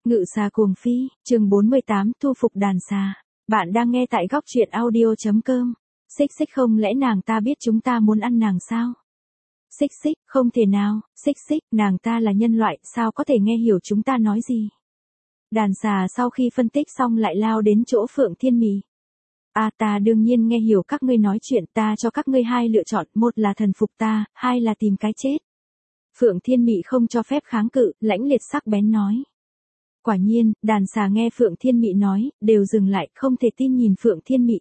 Ngự xà cuồng phi, chương 48, thu phục đàn xà. Bạn đang nghe tại góc truyện audio.com. Xích xích, không lẽ nàng ta biết chúng ta muốn ăn nàng sao? Xích xích, không thể nào, xích xích, nàng ta là nhân loại, sao có thể nghe hiểu chúng ta nói gì? Đàn xà sau khi phân tích xong lại lao đến chỗ Phượng Thiên Mị. Ta đương nhiên nghe hiểu các ngươi nói chuyện, ta cho các ngươi hai lựa chọn, một là thần phục ta, hai là tìm cái chết. Phượng Thiên Mị không cho phép kháng cự, lãnh liệt sắc bén nói. Quả nhiên, đàn xà nghe Phượng Thiên Mị nói, đều dừng lại, không thể tin nhìn Phượng Thiên Mị,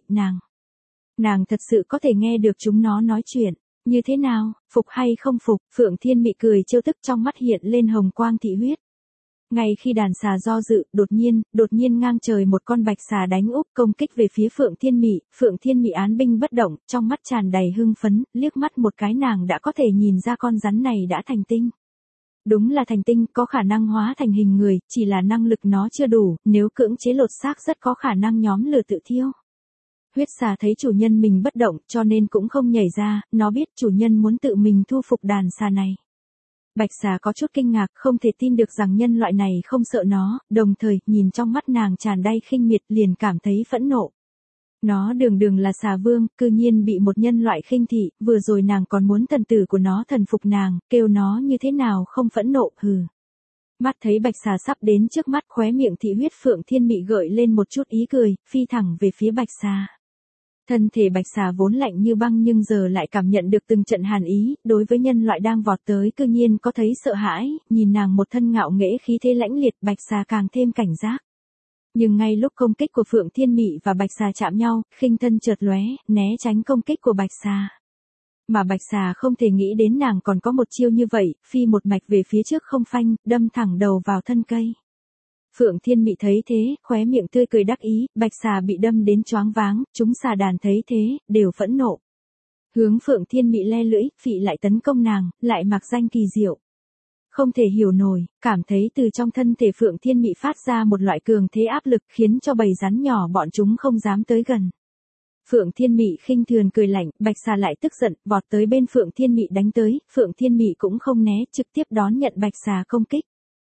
nàng thật sự có thể nghe được chúng nó nói chuyện, như thế nào, phục hay không phục? Phượng Thiên Mị cười trêu tức, trong mắt hiện lên hồng quang thị huyết. Ngay khi đàn xà do dự, đột nhiên ngang trời một con bạch xà đánh úp công kích về phía Phượng Thiên Mị án binh bất động, trong mắt tràn đầy hưng phấn, liếc mắt một cái nàng đã có thể nhìn ra con rắn này đã thành tinh. Đúng là thành tinh, có khả năng hóa thành hình người, chỉ là năng lực nó chưa đủ, nếu cưỡng chế lột xác rất có khả năng nhóm lửa tự thiêu. Huyết xà thấy chủ nhân mình bất động, cho nên cũng không nhảy ra, nó biết chủ nhân muốn tự mình thu phục đàn xà này. Bạch xà có chút kinh ngạc, không thể tin được rằng nhân loại này không sợ nó, đồng thời, nhìn trong mắt nàng tràn đầy khinh miệt, liền cảm thấy phẫn nộ. Nó đường là xà vương, cư nhiên bị một nhân loại khinh thị, vừa rồi nàng còn muốn thần tử của nó thần phục nàng, kêu nó như thế nào không phẫn nộ, hừ. Mắt thấy bạch xà sắp đến trước mắt, khóe miệng thị huyết Phượng Thiên Mị gợi lên một chút ý cười, phi thẳng về phía bạch xà. Thân thể bạch xà vốn lạnh như băng nhưng giờ lại cảm nhận được từng trận hàn ý, đối với nhân loại đang vọt tới cư nhiên có thấy sợ hãi, nhìn nàng một thân ngạo nghễ khí thế lãnh liệt, bạch xà càng thêm cảnh giác. Nhưng ngay lúc công kích của Phượng Thiên Mị và bạch xà chạm nhau, khinh thân chợt lóe, né tránh công kích của bạch xà. Mà bạch xà không thể nghĩ đến nàng còn có một chiêu như vậy, phi một mạch về phía trước không phanh, đâm thẳng đầu vào thân cây. Phượng Thiên Mị thấy thế, khóe miệng tươi cười đắc ý, bạch xà bị đâm đến choáng váng, chúng xà đàn thấy thế, đều phẫn nộ. Hướng Phượng Thiên Mị le lưỡi, phị lại tấn công nàng, lại mặc danh kỳ diệu. Không thể hiểu nổi, cảm thấy từ trong thân thể Phượng Thiên Mị phát ra một loại cường thế áp lực khiến cho bầy rắn nhỏ bọn chúng không dám tới gần. Phượng Thiên Mị khinh thường cười lạnh, bạch xà lại tức giận, vọt tới bên Phượng Thiên Mị đánh tới, Phượng Thiên Mị cũng không né, trực tiếp đón nhận bạch xà công kích.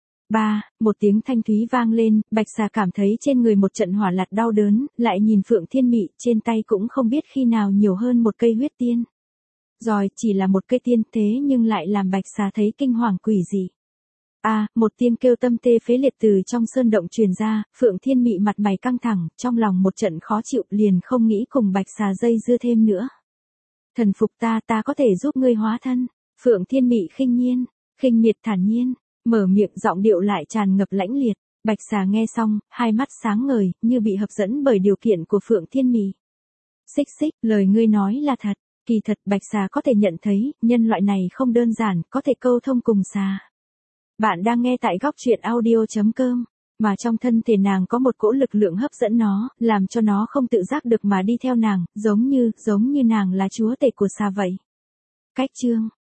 Một tiếng thanh thúy vang lên, bạch xà cảm thấy trên người một trận hỏa lạt đau đớn, lại nhìn Phượng Thiên Mị, trên tay cũng không biết khi nào nhiều hơn một cây huyết tiên. Rồi, chỉ là một cây tiên thế nhưng lại làm bạch xà thấy kinh hoàng quỷ dị. Một tiếng kêu tâm tê phế liệt từ trong sơn động truyền ra, Phượng Thiên Mị mặt mày căng thẳng, trong lòng một trận khó chịu, liền không nghĩ cùng bạch xà dây dưa thêm nữa. Thần phục ta có thể giúp ngươi hóa thân. Phượng Thiên Mị khinh miệt thản nhiên, mở miệng, giọng điệu lại tràn ngập lãnh liệt. Bạch xà nghe xong, hai mắt sáng ngời, như bị hấp dẫn bởi điều kiện của Phượng Thiên Mị. Xích xích, lời ngươi nói là thật. Kỳ thật bạch xà có thể nhận thấy, nhân loại này không đơn giản, có thể câu thông cùng xà. Bạn đang nghe tại góc truyện audio.com, mà trong thân thể nàng có một cỗ lực lượng hấp dẫn nó, làm cho nó không tự giác được mà đi theo nàng, giống như nàng là chúa tể của xà vậy. Cách chương